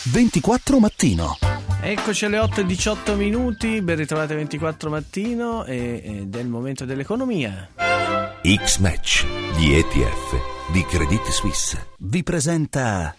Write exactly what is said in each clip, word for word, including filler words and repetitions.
ventiquattro Mattino. Eccoci alle otto e diciotto minuti, ben ritrovate ventiquattro Mattino e, ed è il momento dell'economia. X-Match di E T F di Credit Suisse vi presenta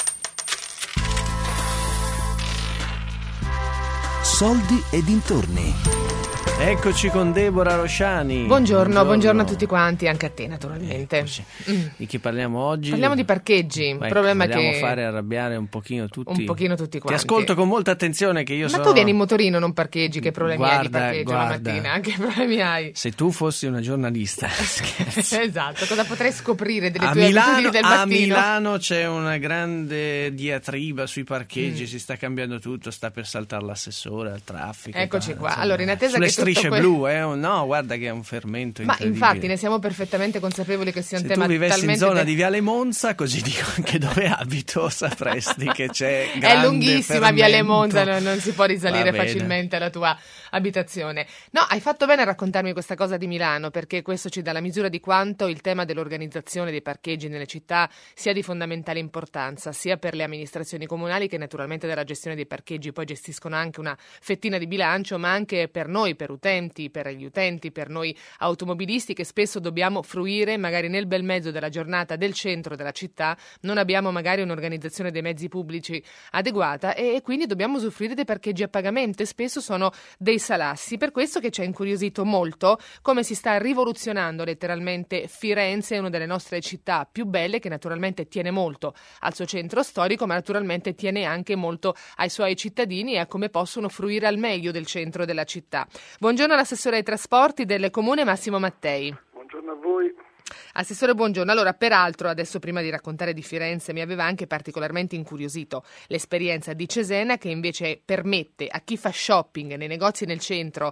Soldi e dintorni. Eccoci con Deborah Rosciani. Buongiorno, buongiorno, buongiorno a tutti quanti, anche a te naturalmente. Mm. Di chi parliamo oggi? Parliamo di parcheggi. Il Beh, problema è vogliamo che fare arrabbiare un pochino tutti. Un pochino tutti quanti. Ti ascolto con molta attenzione che io Ma sono... tu vieni in motorino, non parcheggi, che problemi guarda, hai di parcheggio guarda, la mattina? Che problemi hai? Se tu fossi una giornalista, scherzo. Esatto, cosa potrei scoprire delle a tue Milano, abitudini del a mattino? Milano c'è una grande diatriba sui parcheggi, Mm. si sta cambiando tutto, sta per saltare l'assessore al traffico. Eccoci va, qua. insomma, Allora, in attesa sulle che tutto strisce que- blu, eh? No, guarda che è un fermento Ma incredibile. infatti ne siamo perfettamente consapevoli che sia un Se tema tu vivessi talmente in zona de- di Viale Monza, così dico anche dove abito, sapresti che c'è grande È lunghissima fermento. Viale Monza, no, non si può risalire Va bene. facilmente alla tua abitazione. No, hai fatto bene a raccontarmi questa cosa di Milano, perché questo ci dà la misura di quanto il tema dell'organizzazione dei parcheggi nelle città sia di fondamentale importanza, sia per le amministrazioni comunali che naturalmente della gestione dei parcheggi poi gestiscono anche una fettina di bilancio, ma anche per noi, per utenti, per gli utenti, per noi automobilisti che spesso dobbiamo fruire magari nel bel mezzo della giornata del centro della città, non abbiamo magari un'organizzazione dei mezzi pubblici adeguata e, e quindi dobbiamo usufruire dei parcheggi a pagamento e spesso sono dei salassi. Per questo che ci ha incuriosito molto come si sta rivoluzionando letteralmente Firenze, una delle nostre città più belle, che naturalmente tiene molto al suo centro storico, ma naturalmente tiene anche molto ai suoi cittadini e a come possono fruire al meglio del centro della città. Buongiorno all'assessore ai trasporti del Comune Massimo Mattei. Buongiorno a voi. Assessore, buongiorno. Allora, peraltro, adesso prima di raccontare di Firenze, mi aveva anche particolarmente incuriosito l'esperienza di Cesena, che invece permette a chi fa shopping nei negozi nel centro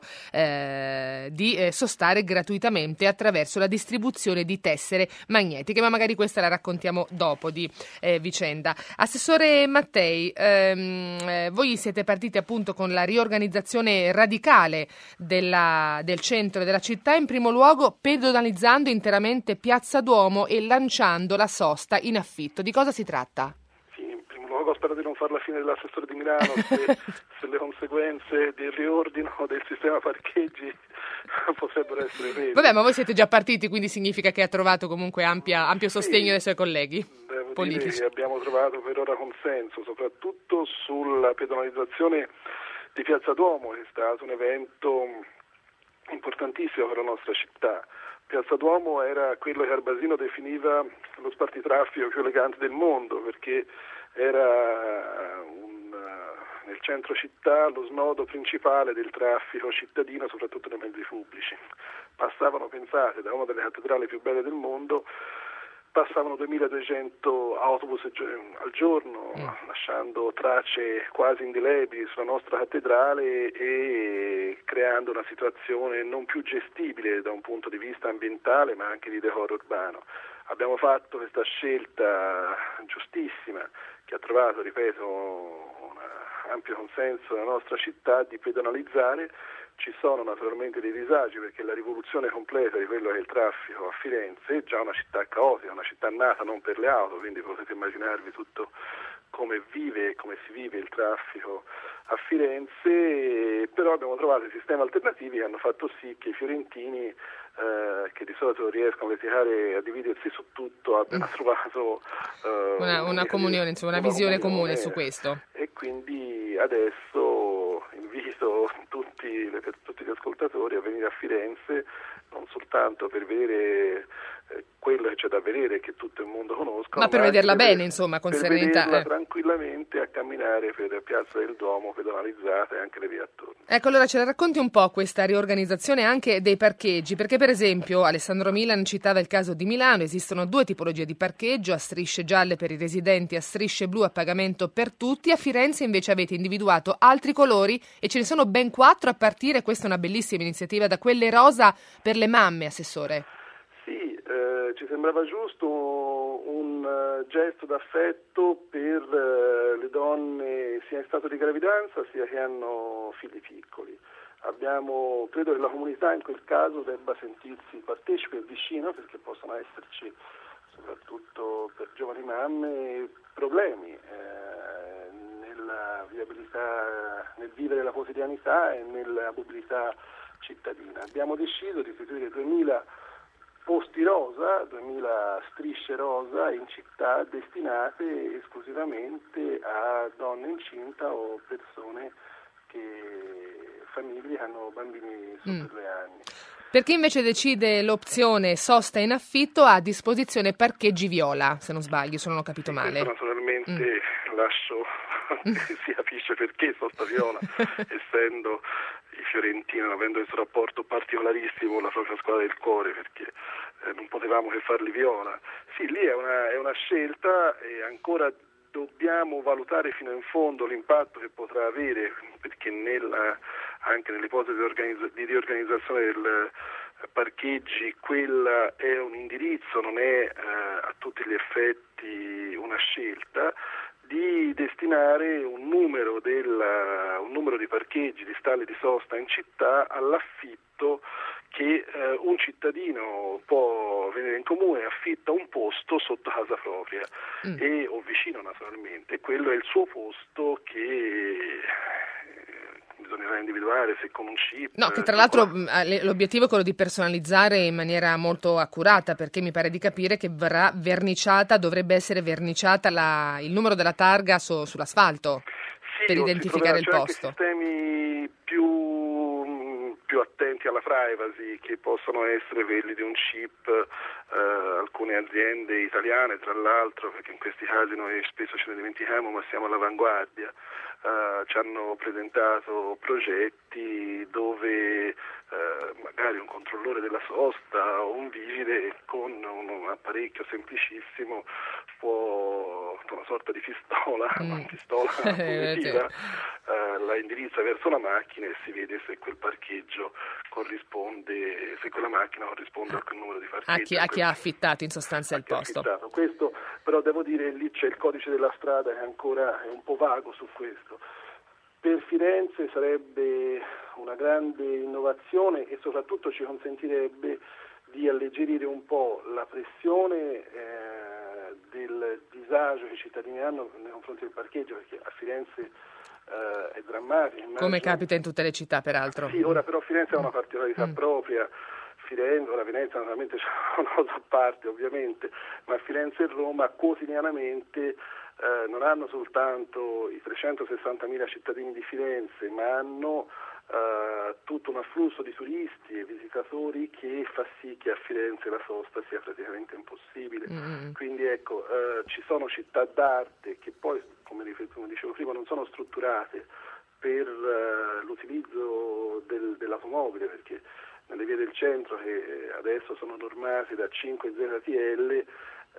eh, di eh, sostare gratuitamente attraverso la distribuzione di tessere magnetiche, ma magari questa la raccontiamo dopo di eh, vicenda. Assessore Mattei, ehm, eh, voi siete partiti appunto con la riorganizzazione radicale della, del centro della città, in primo luogo pedonalizzando interamente Piazza Duomo e lanciando la sosta in affitto. Di cosa si tratta? Sì, in primo luogo spero di non fare la fine dell'assessore di Milano se, se le conseguenze del riordino del sistema parcheggi potrebbero essere rese. Vabbè, ma voi siete già partiti, quindi significa che ha trovato comunque ampia, ampio sostegno sì, dai suoi colleghi devo politici. Dire che abbiamo trovato per ora consenso, soprattutto sulla pedonalizzazione di Piazza Duomo, che è stato un evento importantissimo per la nostra città. Piazza Duomo era quello che Arbasino definiva lo spartitraffico più elegante del mondo, perché era un, nel centro città lo snodo principale del traffico cittadino, soprattutto nei mezzi pubblici. Passavano, pensate, da una delle cattedrali più belle del mondo, passavano duemiladuecento autobus al giorno, mm. lasciando tracce quasi indelebili sulla nostra cattedrale e creando una situazione non più gestibile da un punto di vista ambientale ma anche di decoro urbano. Abbiamo fatto questa scelta giustissima che ha trovato, ripeto, un ampio consenso nella nostra città di pedonalizzare. Ci sono naturalmente dei disagi perché la rivoluzione completa di quello che è il traffico a Firenze è già una città caotica, una città nata non per le auto, quindi potete immaginarvi tutto come vive e come si vive il traffico a Firenze, però abbiamo trovato sistemi alternativi che hanno fatto sì che i fiorentini, eh, che di solito riescono a litigare, a dividersi su tutto, abbiano mm. trovato eh, una, una comunione, insomma, una, una visione comunione, comune su questo. E quindi adesso invito tutti, per tutti gli ascoltatori a venire a Firenze non soltanto per vedere eh, quello che c'è da vedere, che tutto il mondo conosca, ma per ma vederla per, bene, insomma, con per serenità. vederla eh. tranquillamente a camminare per Piazza del Duomo, pedonalizzata e anche le vie attorno. Ecco, allora ce la racconti un po' questa riorganizzazione anche dei parcheggi, perché per esempio Alessandro Milan citava il caso di Milano, esistono due tipologie di parcheggio, a strisce gialle per i residenti, a strisce blu a pagamento per tutti. A Firenze invece avete individuato altri colori e ce ne sono ben quattro a partire, questa è una bellissima iniziativa, da quelle rosa per le mamme, Assessore. Sì, eh, ci sembrava giusto un uh, gesto d'affetto per uh, le donne sia in stato di gravidanza sia che hanno figli piccoli. Abbiamo, credo che la comunità in quel caso debba sentirsi partecipe e vicina, perché possono esserci, soprattutto per giovani mamme, problemi eh, nella mobilità, nel vivere la quotidianità e nella mobilità cittadina. Abbiamo deciso di istituire duemila posti rosa, duemila strisce rosa in città destinate esclusivamente a donne incinta o persone che famiglie che hanno bambini sotto i due anni. Per chi invece decide l'opzione sosta in affitto ha a disposizione parcheggi viola, se non sbaglio, se non ho capito male. Questo naturalmente mm. lascio, si capisce perché sosta viola, essendo i fiorentini, avendo questo rapporto particolarissimo con la propria squadra del cuore, perché eh, non potevamo che farli viola. Sì, lì è una, è una scelta e ancora dobbiamo valutare fino in fondo l'impatto che potrà avere, perché nella, anche nell'ipotesi di, organizza- di riorganizzazione del parcheggi quella è un indirizzo, non è eh, a tutti gli effetti una scelta, di destinare un numero, della, un numero di parcheggi, di stalli di sosta in città all'affitto che eh, un cittadino può venire in comune, affitta un posto sotto casa propria mm. e o vicino naturalmente, e quello è il suo posto che eh, bisognerà individuare se con un chip. No, che tra l'altro qua. L'obiettivo è quello di personalizzare in maniera molto accurata, perché mi pare di capire che verrà verniciata, dovrebbe essere verniciata la, il numero della targa su, sull'asfalto sì, per identificare il posto. Anche sistemi più, più attenti alla privacy, che possono essere quelli di un chip, eh, alcune aziende italiane tra l'altro, perché in questi casi noi spesso ce ne dimentichiamo, ma siamo all'avanguardia. Uh, ci hanno presentato progetti dove uh, magari un controllore della sosta o un vigile con un, un apparecchio semplicissimo può, una sorta di pistola, mm. una pistola punitiva, uh, la indirizza verso la macchina e si vede se quel parcheggio corrisponde, se quella macchina corrisponde a quel numero di parcheggi. A chi, a chi ha affittato in sostanza il posto. Affittato. Questo però devo dire, lì c'è il codice della strada che ancora è un po' vago su questo. Per Firenze sarebbe una grande innovazione e soprattutto ci consentirebbe di alleggerire un po' la pressione eh, del disagio che i cittadini hanno nei confronti del parcheggio, perché a Firenze eh, è drammatico. Come immagino. Capita in tutte le città peraltro. Sì, ora però Firenze ha una particolarità mm. propria. Firenze, ora Venezia naturalmente c'è una cosa a parte ovviamente, ma Firenze e Roma quotidianamente eh, non hanno soltanto i trecentosessantamila cittadini di Firenze, ma hanno eh, tutto un afflusso di turisti e visitatori che fa sì che a Firenze la sosta sia praticamente impossibile. Mm. Quindi ecco, eh, ci sono città d'arte che poi, come dicevo prima, non sono strutturate per uh, l'utilizzo del, dell'automobile, perché nelle vie del centro, che adesso sono normate da cinque Z T L, eh,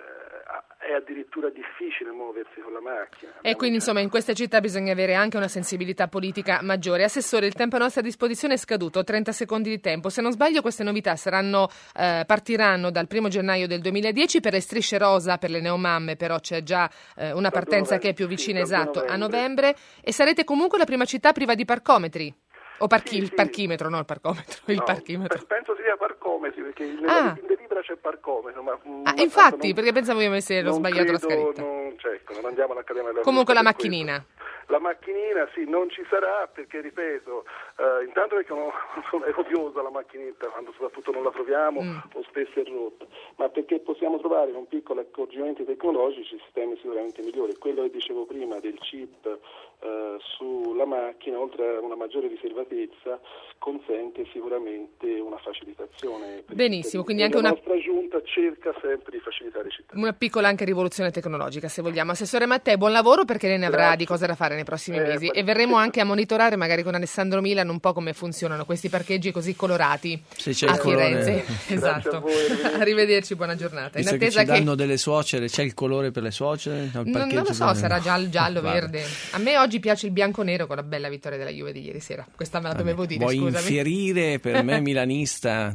è addirittura difficile muoversi con la macchina. E Abbiamo quindi insomma in queste città bisogna avere anche una sensibilità politica maggiore. Assessore, il tempo a nostra disposizione è scaduto, trenta secondi di tempo. Se non sbaglio queste novità saranno eh, partiranno dal primo gennaio del duemiladieci. Per le strisce rosa, per le neomamme però c'è già eh, una partenza che è più vicina, sì, esatto, novembre. a novembre, e sarete comunque la prima città priva di parcometri. O parchi- sì, il sì. parchimetro, no il parcometro, il no, parchimetro. Penso sia parcometri, perché nella ah. delibera c'è parcometro. Ma, ah, infatti, non, perché pensavo io avessi sbagliato credo, la scritta. Non, cioè, non andiamo all'Accademia della Comunque la macchinina. Questo. La macchinina sì, non ci sarà perché, ripeto, eh, intanto perché non, non è odiosa la macchinetta, quando soprattutto non la troviamo mm. o spesso è rotta, ma perché possiamo trovare con piccoli accorgimenti tecnologici sistemi sicuramente migliori. Quello che dicevo prima del chip eh, sulla macchina, oltre a una maggiore riservatezza, consente sicuramente una facilitazione. Benissimo, quindi anche la una... La nostra giunta cerca sempre di facilitare i cittadini. Una piccola anche rivoluzione tecnologica, se vogliamo. Assessore Mattei, buon lavoro, perché lei ne avrà Grazie. di cose da fare nei prossimi eh, mesi, ma... e verremo anche a monitorare magari con Alessandro Milan un po' come funzionano questi parcheggi così colorati Se c'è a il colore. Firenze. Esatto. A voi, arrivederci. Arrivederci, buona giornata. Visto In che attesa ci che danno delle suocere, c'è il colore per le suocere? non, non lo so, delle... sarà giallo, giallo, verde. A me oggi piace il bianco-nero. con la bella vittoria della Juve di ieri sera. Questa me la Vabbè, dovevo dire, vuoi scusami. infierire per me milanista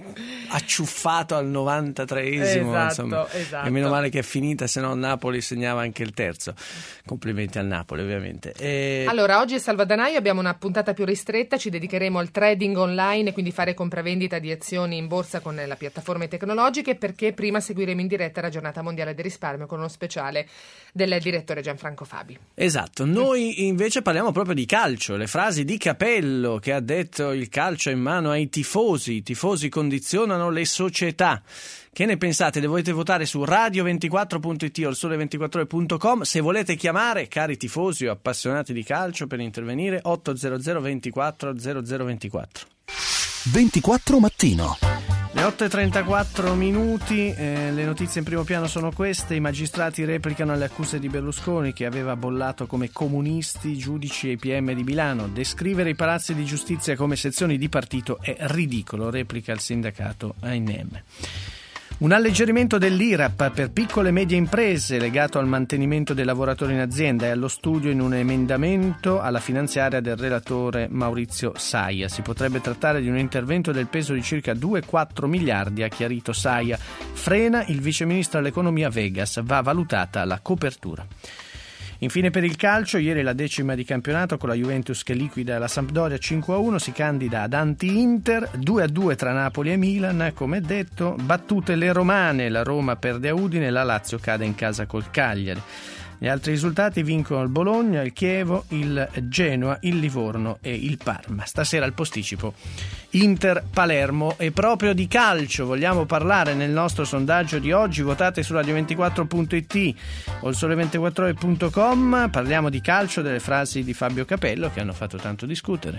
acciuffato al novantatreesimo, esatto, insomma, esatto. e meno male che è finita, se no Napoli segnava anche il terzo. Complimenti al Napoli, ovviamente. E... Allora, oggi è Salvadanaio, abbiamo una puntata più ristretta, ci dedicheremo al trading online e quindi fare compravendita di azioni in borsa con le piattaforme tecnologiche, perché prima seguiremo in diretta la giornata mondiale del risparmio con uno speciale del direttore Gianfranco Fabi. Esatto, noi invece parliamo proprio di calcio, le frasi di Capello che ha detto: il calcio è in mano ai tifosi, i tifosi condizionano le società. Che ne pensate? Le volete votare su radio ventiquattro punto it o il sole ventiquattro ore punto com. Se volete chiamare, cari tifosi o appassionati di calcio, per intervenire ottocento ventiquattro zero zero ventiquattro. ventiquattro mattino. Le otto e trentaquattro minuti, eh, le notizie in primo piano sono queste. I magistrati replicano le accuse di Berlusconi, che aveva bollato come comunisti i giudici e i P M di Milano. Descrivere i palazzi di giustizia come sezioni di partito è ridicolo, replica il sindacato A N M. Un alleggerimento dell'I R A P per piccole e medie imprese legato al mantenimento dei lavoratori in azienda è allo studio in un emendamento alla finanziaria del relatore Maurizio Saia. Si potrebbe trattare di un intervento del peso di circa due virgola quattro miliardi, ha chiarito Saia. Frena il viceministro all'economia Vegas, va valutata la copertura. Infine per il calcio, ieri la decima di campionato con la Juventus che liquida la Sampdoria cinque a uno, si candida ad anti-Inter, due a due tra Napoli e Milan, come detto, battute le romane, la Roma perde a Udine, la Lazio cade in casa col Cagliari. Gli altri risultati vincono il Bologna, il Chievo, il Genoa, il Livorno e il Parma. Stasera al posticipo Inter-Palermo. E proprio di calcio vogliamo parlare nel nostro sondaggio di oggi. Votate su radio ventiquattro punto it o il sole ventiquattro ore punto com. Parliamo di calcio, delle frasi di Fabio Capello che hanno fatto tanto discutere.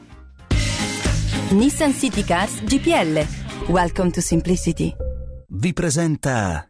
Nissan City Cars G P L. Welcome to Simplicity. Vi presenta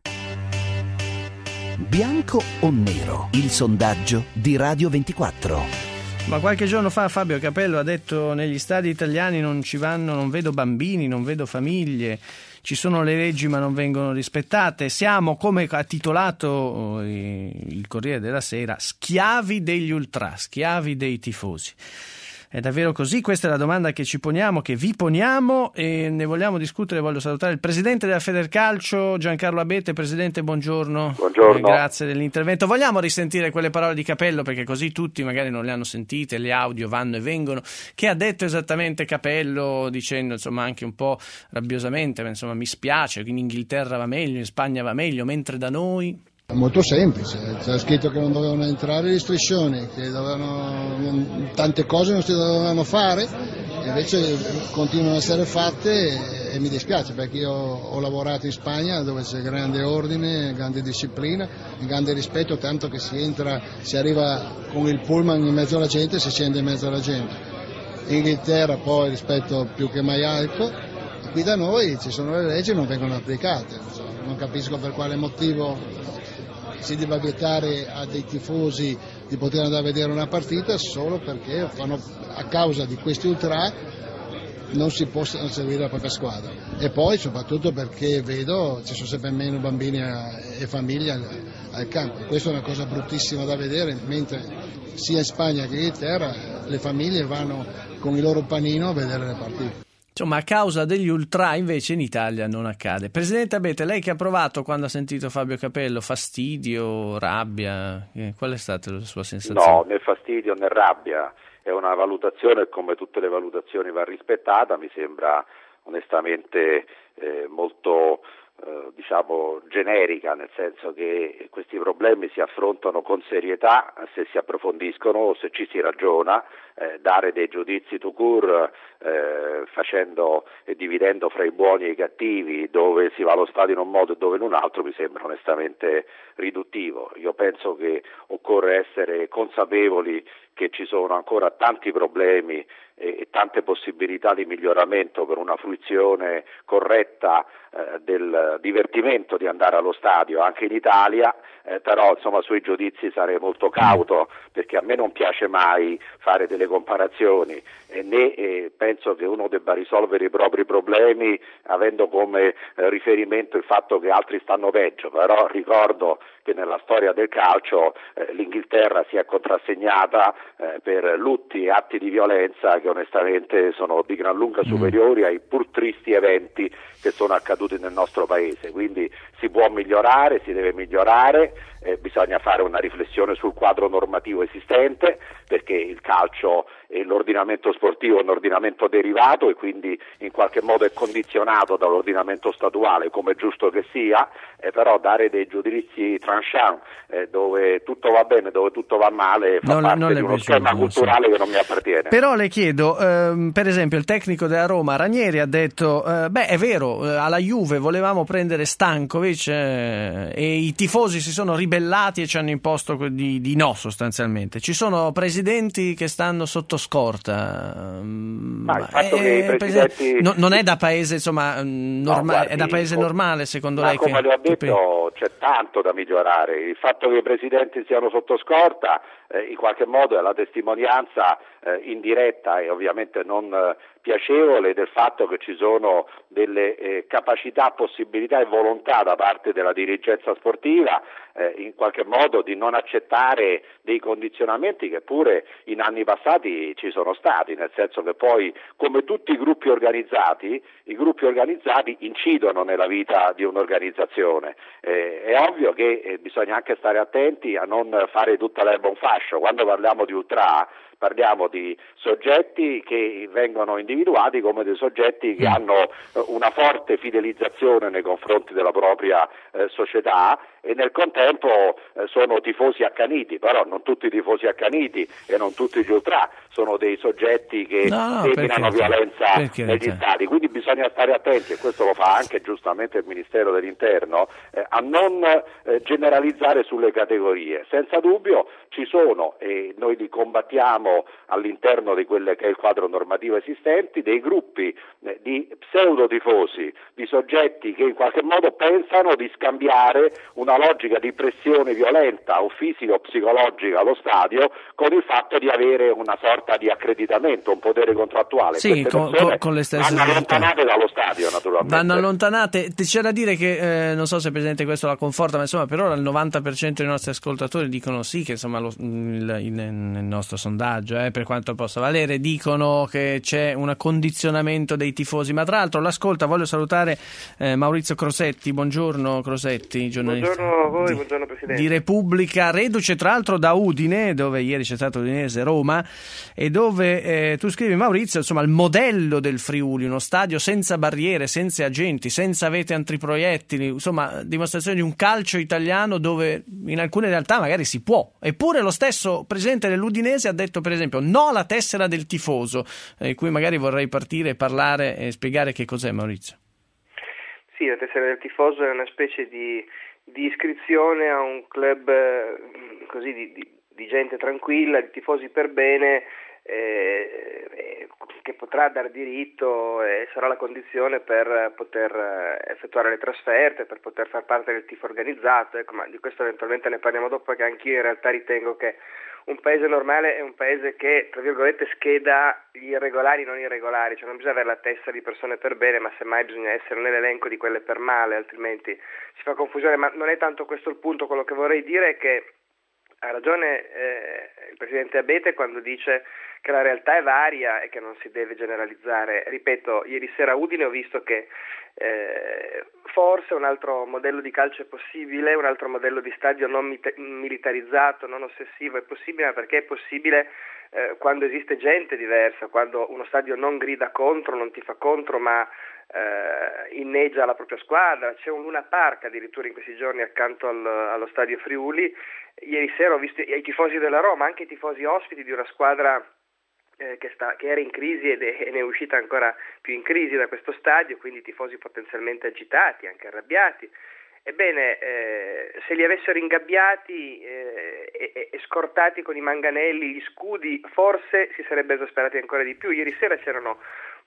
Bianco o Nero, il sondaggio di Radio ventiquattro. Ma qualche giorno fa Fabio Capello ha detto: negli stadi italiani non ci vanno, non vedo bambini, non vedo famiglie, ci sono le leggi ma non vengono rispettate, siamo, come ha titolato il Corriere della Sera, schiavi degli ultra, schiavi dei tifosi. È davvero così? Questa è la domanda che ci poniamo, che vi poniamo, e ne vogliamo discutere. Voglio salutare il presidente della Federcalcio, Giancarlo Abete. Presidente, buongiorno. Buongiorno. Eh, grazie dell'intervento. Vogliamo risentire quelle parole di Capello, perché così tutti magari non le hanno sentite, le audio vanno e vengono. Che ha detto esattamente Capello, dicendo insomma anche un po' rabbiosamente, ma insomma mi spiace, in Inghilterra va meglio, in Spagna va meglio, mentre da noi... Molto semplice, c'era scritto che non dovevano entrare restrizioni, che dovevano, tante cose non si dovevano fare, e invece continuano a essere fatte e, e mi dispiace, perché io ho lavorato in Spagna dove c'è grande ordine, grande disciplina, grande rispetto, tanto che si entra, si arriva con il pullman in mezzo alla gente e si scende in mezzo alla gente. In Inghilterra poi rispetto più che mai alto, e qui da noi ci sono le leggi e non vengono applicate, non capisco per quale motivo si debba vietare a dei tifosi di poter andare a vedere una partita solo perché fanno, a causa di questi ultra non si possono seguire la propria squadra. E poi soprattutto perché vedo ci sono sempre meno bambini a, e famiglie al, al campo. Questa è una cosa bruttissima da vedere, mentre sia in Spagna che in Inghilterra le famiglie vanno con il loro panino a vedere le partite. Insomma, a causa degli ultra invece in Italia non accade. Presidente Abete, lei che ha provato quando ha sentito Fabio Capello, fastidio, rabbia, eh, qual è stata la sua sensazione? No, né fastidio né rabbia, è una valutazione, come tutte le valutazioni va rispettata, mi sembra onestamente eh, molto eh, diciamo generica, nel senso che questi problemi si affrontano con serietà se si approfondiscono o se ci si ragiona. Eh, dare dei giudizi tout court eh, facendo e dividendo fra i buoni e i cattivi, dove si va allo stadio in un modo e dove in un altro, mi sembra onestamente riduttivo. Io penso che occorre essere consapevoli che ci sono ancora tanti problemi e, e tante possibilità di miglioramento per una fruizione corretta eh, del divertimento di andare allo stadio anche in Italia, eh, però insomma sui giudizi sarei molto cauto, perché a me non piace mai fare delle comparazioni e né eh, penso che uno debba risolvere i propri problemi avendo come eh, riferimento il fatto che altri stanno peggio, però ricordo che nella storia del calcio eh, l'Inghilterra sia contrassegnata eh, per lutti e atti di violenza che onestamente sono di gran lunga superiori mm. ai pur tristi eventi che sono accaduti nel nostro paese. Quindi si può migliorare, si deve migliorare, eh, bisogna fare una riflessione sul quadro normativo esistente, perché il calcio e l'ordinamento sportivo è un ordinamento derivato e quindi in qualche modo è condizionato dall'ordinamento statuale, come è giusto che sia, eh, però dare dei giudizi tranchant eh, dove tutto va bene, dove tutto va male fa non, parte non di uno piaciuto, schema culturale sì. che non mi appartiene. Però le chiedo, ehm, per esempio il tecnico della Roma Ranieri ha detto eh, beh è vero, eh, alla Juve volevamo prendere Stankovic eh, e i tifosi si sono ribellati e ci hanno imposto di, di no sostanzialmente. Ci sono presidenti che stanno sotto scorta. Ma il fatto eh, che i presidenti... no, non è da paese insomma normale, no, guardi, è da paese com... normale secondo ma lei? Come che... le ho detto c'è tanto da migliorare. Il fatto che i presidenti siano sotto scorta eh, in qualche modo è la testimonianza eh, indiretta e ovviamente non eh, piacevole del fatto che ci sono delle eh, capacità, possibilità e volontà da parte della dirigenza sportiva eh, in qualche modo di non accettare dei condizionamenti che pure in anni passati ci sono stati, nel senso che poi come tutti i gruppi organizzati, i gruppi organizzati incidono nella vita di un'organizzazione. Eh, è ovvio che eh, bisogna anche stare attenti a non fare tutta l'erba un fascio. Quando parliamo di ultra parliamo di soggetti che vengono individuati come dei soggetti che hanno una forte fidelizzazione nei confronti della propria eh, società e nel contempo eh, sono tifosi accaniti, però non tutti i tifosi accaniti e non tutti gli ultra sono dei soggetti che no, no, seminano violenza negli certo. stati, quindi bisogna stare attenti, e questo lo fa anche giustamente il Ministero dell'Interno, eh, a non eh, generalizzare sulle categorie. Senza dubbio ci sono, e noi li combattiamo all'interno di quelle che è il quadro normativo esistenti, dei gruppi eh, di pseudotifosi, di soggetti che in qualche modo pensano di scambiare una logica di pressione violenta o fisica o psicologica allo stadio con il fatto di avere una sorta di accreditamento, un potere contrattuale. Sì, con, con, con le stesse vanno allontanate dallo stadio, naturalmente. Vanno allontanate. C'è da dire che, eh, non so se Presidente questo la conforta, ma insomma per ora il novanta per cento dei nostri ascoltatori dicono sì, che insomma lo, il, il, nel nostro sondaggio, eh, per quanto possa valere, dicono che c'è un condizionamento dei tifosi. Ma tra l'altro l'ascolta, voglio salutare eh, Maurizio Crosetti. Buongiorno Crosetti, giornalista. Buongiorno a voi, di, buongiorno Presidente. Di Repubblica, reduce tra l'altro da Udine, dove ieri c'è stato Udinese-Roma, e dove eh, tu scrivi, Maurizio, insomma il modello del Friuli, uno stadio senza barriere, senza agenti, senza vete antiproiettili, insomma dimostrazione di un calcio italiano dove in alcune realtà magari si può. Eppure lo stesso presidente dell'Udinese ha detto per esempio no alla tessera del tifoso, eh, cui magari vorrei partire e parlare e spiegare che cos'è, Maurizio. Sì, la tessera del tifoso è una specie di, di iscrizione a un club eh, così di, di, di gente tranquilla, di tifosi per bene, eh, eh, che potrà dar diritto e sarà la condizione per poter effettuare le trasferte, per poter far parte del tifo organizzato. Ecco, ma di questo eventualmente ne parliamo dopo, perché anch'io in realtà ritengo che un paese normale è un paese che, tra virgolette, scheda gli irregolari non irregolari, cioè non bisogna avere la testa di persone per bene, ma semmai bisogna essere nell'elenco di quelle per male, altrimenti si fa confusione. Ma non è tanto questo il punto. Quello che vorrei dire è che ha ragione eh, il Presidente Abete quando dice che la realtà è varia e che non si deve generalizzare. Ripeto, ieri sera a Udine ho visto che eh, forse un altro modello di calcio è possibile, un altro modello di stadio non mit- militarizzato, non ossessivo è possibile, perché è possibile eh, quando esiste gente diversa, quando uno stadio non grida contro, non tifa contro, ma eh, inneggia la propria squadra. C'è un Luna Park addirittura in questi giorni accanto al, allo stadio Friuli. Ieri sera ho visto i tifosi della Roma, anche i tifosi ospiti di una squadra eh, che, sta, che era in crisi ed è, e ne è uscita ancora più in crisi da questo stadio, quindi tifosi potenzialmente agitati, anche arrabbiati. Ebbene, eh, se li avessero ingabbiati eh, e, e scortati con i manganelli, gli scudi, forse si sarebbe esasperati ancora di più. Ieri sera c'erano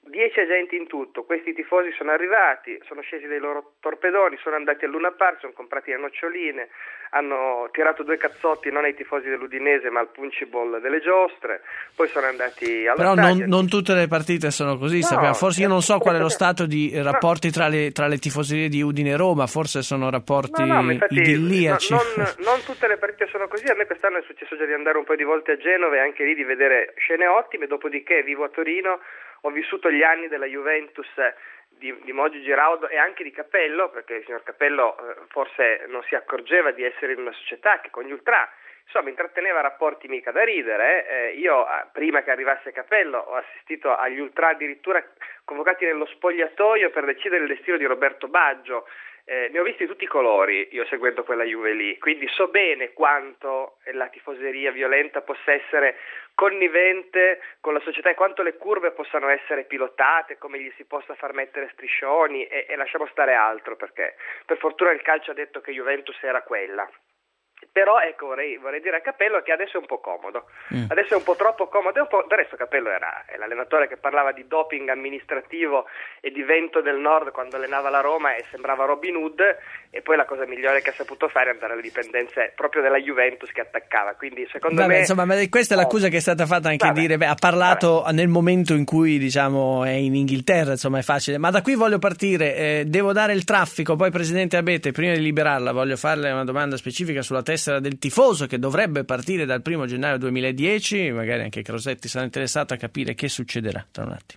dieci agenti in tutto. Questi tifosi sono arrivati, sono scesi dai loro torpedoni, sono andati al Luna Park, sono comprati le noccioline, hanno tirato due cazzotti non ai tifosi dell'Udinese ma al Punchiball delle giostre, poi sono andati alla Però non, non tutte le partite sono così, no, sappiamo. Forse io non so qual è lo stato di rapporti tra le, tra le tifoserie di Udine e Roma, forse sono rapporti no, no, infatti, idilliaci. No, non, non tutte le partite sono così, a me quest'anno è successo già di andare un po' di volte a Genova e anche lì di vedere scene ottime, dopodiché vivo a Torino, ho vissuto gli anni della Juventus di, di Moggi Giraudo e anche di Capello, perché il signor Capello eh, forse non si accorgeva di essere in una società che con gli ultra insomma intratteneva rapporti mica da ridere. Eh, io eh, prima che arrivasse Capello ho assistito agli ultra addirittura convocati nello spogliatoio per decidere il destino di Roberto Baggio. Eh, ne ho visti tutti i colori io seguendo quella Juve lì, quindi so bene quanto la tifoseria violenta possa essere connivente con la società e quanto le curve possano essere pilotate, come gli si possa far mettere striscioni e, e lasciamo stare altro, perché per fortuna il calcio ha detto che Juventus era quella. Però ecco, vorrei, vorrei dire a Capello che adesso è un po' comodo, mm. adesso è un po' troppo comodo, è un po'... del resto Capello era è l'allenatore che parlava di doping amministrativo e di vento del nord quando allenava la Roma e sembrava Robin Hood, e poi la cosa migliore che ha saputo fare è andare alle dipendenze proprio della Juventus che attaccava, quindi secondo Vabbè, me... Insomma, ma questa è l'accusa che è stata fatta anche Vabbè. dire, beh, ha parlato Vabbè. nel momento in cui diciamo è in Inghilterra, insomma è facile, ma da qui voglio partire, eh, devo dare il traffico, poi Presidente Abete, prima di liberarla voglio farle una domanda specifica sulla tessera del tifoso che dovrebbe partire dal primo gennaio duemiladieci, magari anche Crosetti sarà interessato a capire che succederà tra un attimo.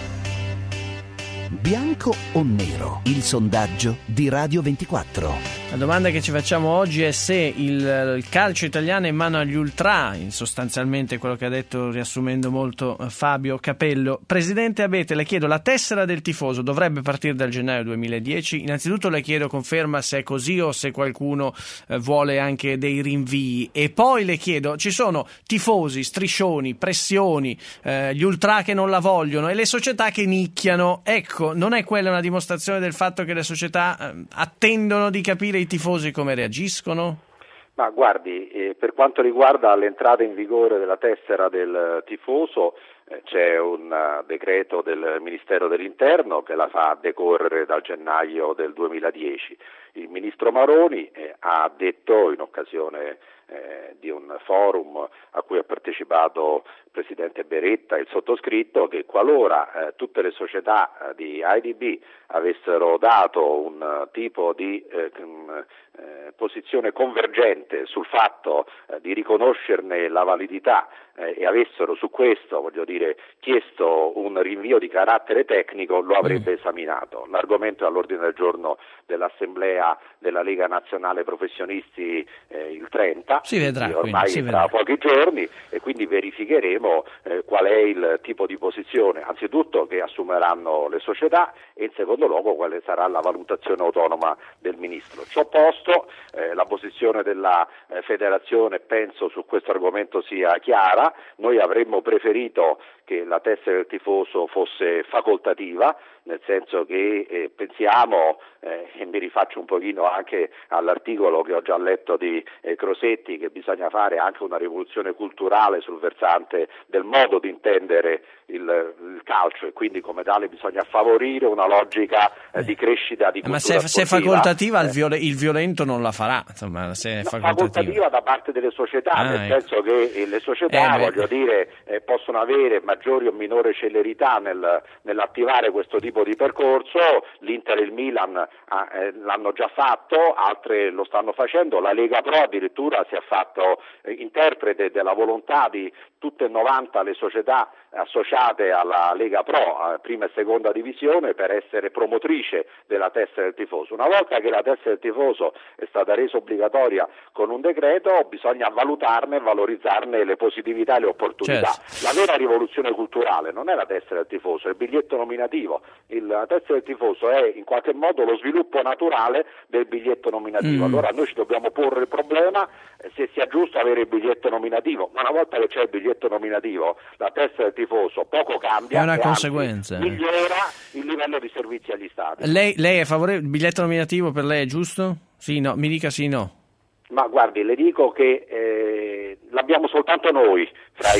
Bianco o nero? Il sondaggio di Radio ventiquattro. La domanda che ci facciamo oggi è se il, il calcio italiano è in mano agli ultra, sostanzialmente quello che ha detto riassumendo molto Fabio Capello. Presidente Abete, le chiedo, la tessera del tifoso dovrebbe partire dal gennaio duemiladieci? Innanzitutto le chiedo conferma se è così o se qualcuno eh, vuole anche dei rinvii, e poi le chiedo, ci sono tifosi, striscioni, pressioni, eh, gli ultra che non la vogliono e le società che nicchiano, ecco, non è quella una dimostrazione del fatto che le società eh, attendono di capire i tifosi come reagiscono? Ma guardi, eh, per quanto riguarda l'entrata in vigore della tessera del tifoso, eh, c'è un uh, decreto del Ministero dell'Interno che la fa decorrere dal gennaio del duemiladieci. Il ministro Maroni eh, ha detto in occasione eh, di un forum a cui ha partecipato il Presidente Beretta e il sottoscritto che qualora eh, tutte le società eh, di I D B avessero dato un uh, tipo di eh, eh, posizione convergente sul fatto eh, di riconoscerne la validità eh, e avessero su questo, voglio dire, chiesto un rinvio di carattere tecnico, lo avrebbe mm. esaminato. L'argomento è all'ordine del giorno dell'Assemblea della Lega Nazionale Professionisti eh, il trenta, si vedrà, ormai quindi, si tra vedrà. pochi giorni, e quindi verificheremo eh, qual è il tipo di posizione, anzitutto che assumeranno le società e in secondo luogo quale sarà la valutazione autonoma del Ministro. Ciò posto, eh, la posizione della eh, Federazione penso su questo argomento sia chiara. Noi avremmo preferito che la tessera del tifoso fosse facoltativa, nel senso che eh, pensiamo, eh, e mi rifaccio un pochino anche all'articolo che ho già letto di eh, Crosetti, che bisogna fare anche una rivoluzione culturale sul versante del modo di intendere il, il calcio, e quindi come tale bisogna favorire una logica eh, di crescita di cultura. Ma se, se è facoltativa eh. il, viol- il violento non la farà, insomma, se è no, facoltativa. facoltativa da parte delle società, ah, nel ecco. senso che eh, le società, eh, voglio dire, eh, possono avere maggiori o minore celerità nel, nell'attivare questo tipo di percorso. L'Inter e il Milan ah, eh, l'hanno già fatto, altre lo stanno facendo, la Lega Pro addirittura si è fatto eh, interprete della volontà di tutte e novanta le società associate alla Lega Pro, eh, prima e seconda divisione, per essere promotrice della tessera del tifoso. Una volta che la tessera del tifoso è stata resa obbligatoria con un decreto, bisogna valutarne e valorizzarne le positività e le opportunità. Certo. La vera rivoluzione culturale non è la tessera del tifoso, è il biglietto nominativo. Il, la tessera del tifoso è in qualche modo lo sviluppo naturale del biglietto nominativo. Mm. Allora noi ci dobbiamo porre il problema eh, se sia giusto avere il biglietto nominativo, ma una volta che c'è il biglietto nominativo, la tessera del tifoso poco cambia, è una e conseguenza. Anzi, migliora il livello di servizi agli stadi. Lei, lei è favorevole? Il biglietto nominativo per lei è giusto? Sì, no, mi dica sì, no. Ma guardi, le dico che eh, l'abbiamo soltanto noi fra i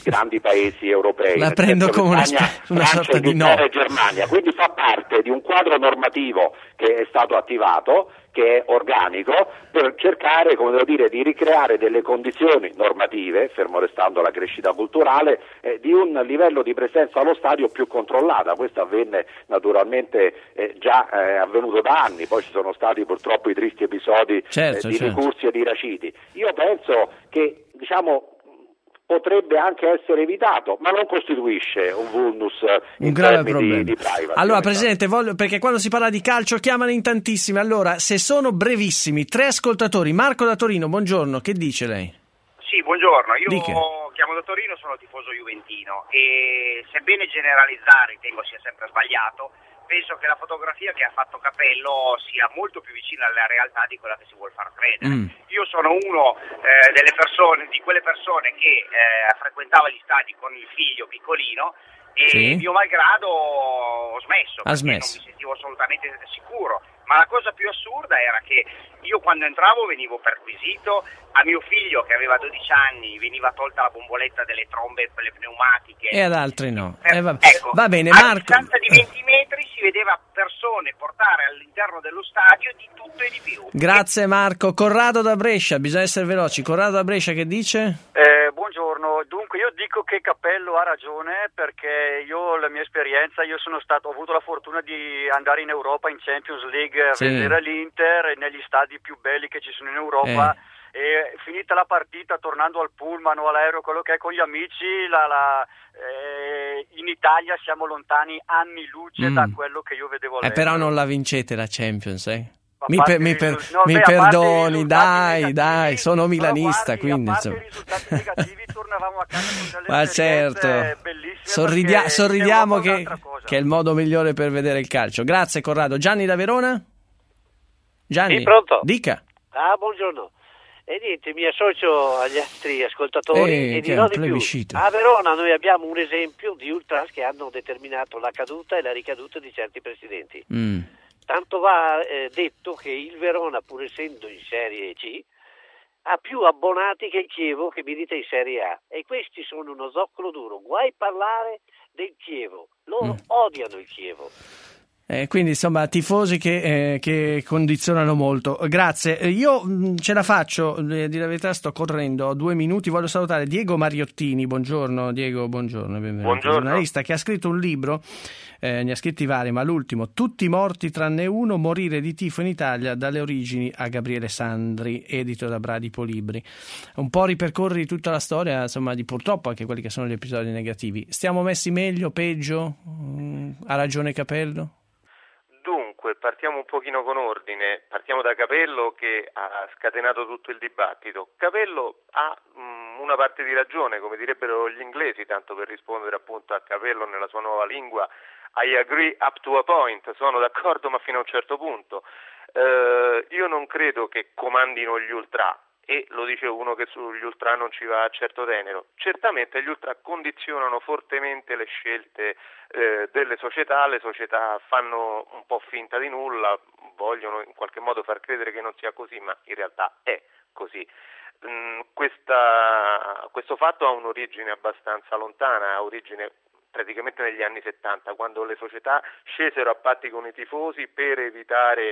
grandi paesi europei. La prendo come una, Spagna, una Francia, sorta di no. e Germania, quindi fa parte di un quadro normativo che è stato attivato, che è organico, per cercare, come devo dire, di ricreare delle condizioni normative, fermo restando la crescita culturale, eh, di un livello di presenza allo stadio più controllata. Questo avvenne naturalmente eh, già eh, avvenuto da anni, poi ci sono stati purtroppo i tristi episodi certo, eh, di certo. ricursi e di raciti. Io penso che, diciamo, potrebbe anche essere evitato, ma non costituisce un vulnus un in grave termini problema. di, di privacy. Allora, Presidente, voglio, perché quando si parla di calcio chiamano in tantissimi. Allora, se sono brevissimi, tre ascoltatori. Marco da Torino, buongiorno, che dice lei? Sì, buongiorno, io Dica. chiamo da Torino, sono tifoso juventino e sebbene generalizzare ritengo sia sempre sbagliato, penso che la fotografia che ha fatto Capello sia molto più vicina alla realtà di quella che si vuol far credere. Mm. Io sono uno eh, delle persone, di quelle persone che eh, frequentava gli stadi con il figlio piccolino e sì. mio malgrado ho smesso, ha perché smesso. non mi sentivo assolutamente sicuro. Ma la cosa più assurda era che io quando entravo venivo perquisito, a mio figlio che aveva dodici anni veniva tolta la bomboletta delle trombe per le pneumatiche. E ad altri no. Per, eh, va, ecco, va bene, a Marco. distanza di venti metri si vedeva persone portare all'interno dello stadio di tutto e di più. Grazie Marco. Corrado da Brescia, bisogna essere veloci. Corrado da Brescia che dice? Eh, buongiorno, dunque io dico che Capello ha ragione perché io, la mia esperienza, io sono stato, ho avuto la fortuna di andare in Europa in Champions League a sì. vedere l'Inter negli stadi più belli che ci sono in Europa eh. e finita la partita tornando al pullman o all'aereo, quello che è con gli amici, la, la, eh, in Italia siamo lontani anni luce mm. da quello che io vedevo all'estero. Eh, però non la vincete la Champions, eh? Mi, parte per, mi, per, no, mi beh, perdoni, dai, negativi, dai, sono milanista, guardi, quindi a parte insomma. i risultati negativi tornavamo a casa con delle Ma esperienze certo, bellissime. Sorridia- sorridiamo che, cosa. che è il modo migliore per vedere il calcio. Grazie Corrado. Gianni da Verona? Gianni, sì, pronto? Dica. Ah, buongiorno. E niente, mi associo agli altri ascoltatori eh, e dirò di più. A Verona noi abbiamo un esempio di ultras che hanno determinato la caduta e la ricaduta di certi presidenti. Mm. Tanto va eh, detto che il Verona, pur essendo in Serie C, ha più abbonati che il Chievo che milita in Serie A. E questi sono uno zoccolo duro. Guai parlare del Chievo. Loro mm. odiano il Chievo. Eh, quindi insomma tifosi che, eh, che condizionano molto. Grazie, io mh, ce la faccio, eh, di la verità sto correndo, ho due minuti, voglio salutare Diego Mariottini. Buongiorno Diego, buongiorno, benvenuto. Buongiorno. Giornalista che ha scritto un libro, eh, ne ha scritti vari, ma l'ultimo, Tutti morti tranne uno, morire di tifo in Italia dalle origini a Gabriele Sandri, edito da Bradipo Libri. Un po' ripercorri tutta la storia, insomma, di purtroppo anche quelli che sono gli episodi negativi. Stiamo messi meglio, peggio? Mm, ha ragione Capello? Dunque, partiamo un pochino con ordine, partiamo da Capello che ha scatenato tutto il dibattito. Capello ha mh, una parte di ragione, come direbbero gli inglesi, tanto per rispondere appunto a Capello nella sua nuova lingua, I agree up to a point, sono d'accordo ma fino a un certo punto. Eh, io non credo che comandino gli ultra, e lo dice uno che sugli ultra non ci va certo tenero. Certamente gli ultra condizionano fortemente le scelte eh, delle società, le società fanno un po' finta di nulla, vogliono in qualche modo far credere che non sia così, ma in realtà è così. Mm, questa, questo fatto ha un'origine abbastanza lontana, ha origine praticamente negli anni settanta, quando le società scesero a patti con i tifosi per evitare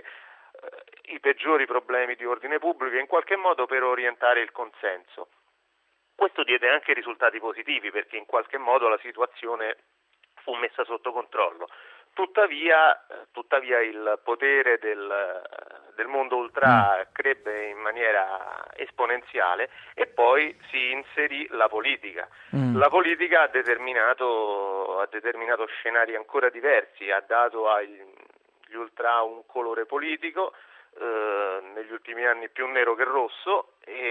i peggiori problemi di ordine pubblico e in qualche modo per orientare il consenso. Questo diede anche risultati positivi perché in qualche modo la situazione fu messa sotto controllo. Tuttavia, tuttavia il potere del, del mondo ultra mm. crebbe in maniera esponenziale e poi si inserì la politica. Mm. La politica ha determinato, ha determinato scenari ancora diversi, ha dato ai gli ultra un colore politico, eh, negli ultimi anni più nero che rosso,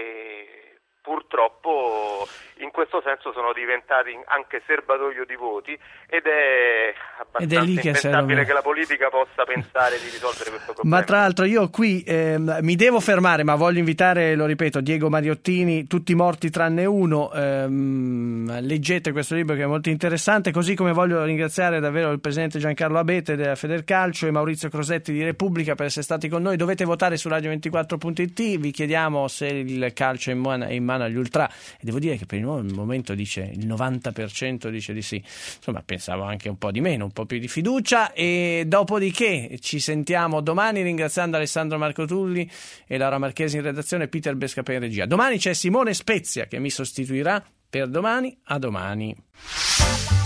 e purtroppo in questo senso sono diventati anche serbatoio di voti ed è abbastanza ed è impensabile che, che la politica possa pensare di risolvere questo problema. Ma tra l'altro io qui eh, mi devo fermare, ma voglio invitare, lo ripeto, Diego Mariottini, Tutti morti tranne uno, ehm, leggete questo libro che è molto interessante, così come voglio ringraziare davvero il presidente Giancarlo Abete della Federcalcio e Maurizio Crosetti di Repubblica per essere stati con noi. Dovete votare su radio ventiquattro punto it, vi chiediamo se il calcio è in mano mano agli ultra, e devo dire che per il momento dice il novanta per cento dice di sì. Insomma, pensavo anche un po' di meno, un po' più di fiducia. E dopodiché ci sentiamo domani, ringraziando Alessandro Marco Tulli e Laura Marchesi in redazione, Peter Bescapè in regia. Domani c'è Simone Spezia che mi sostituirà per Domani a Domani.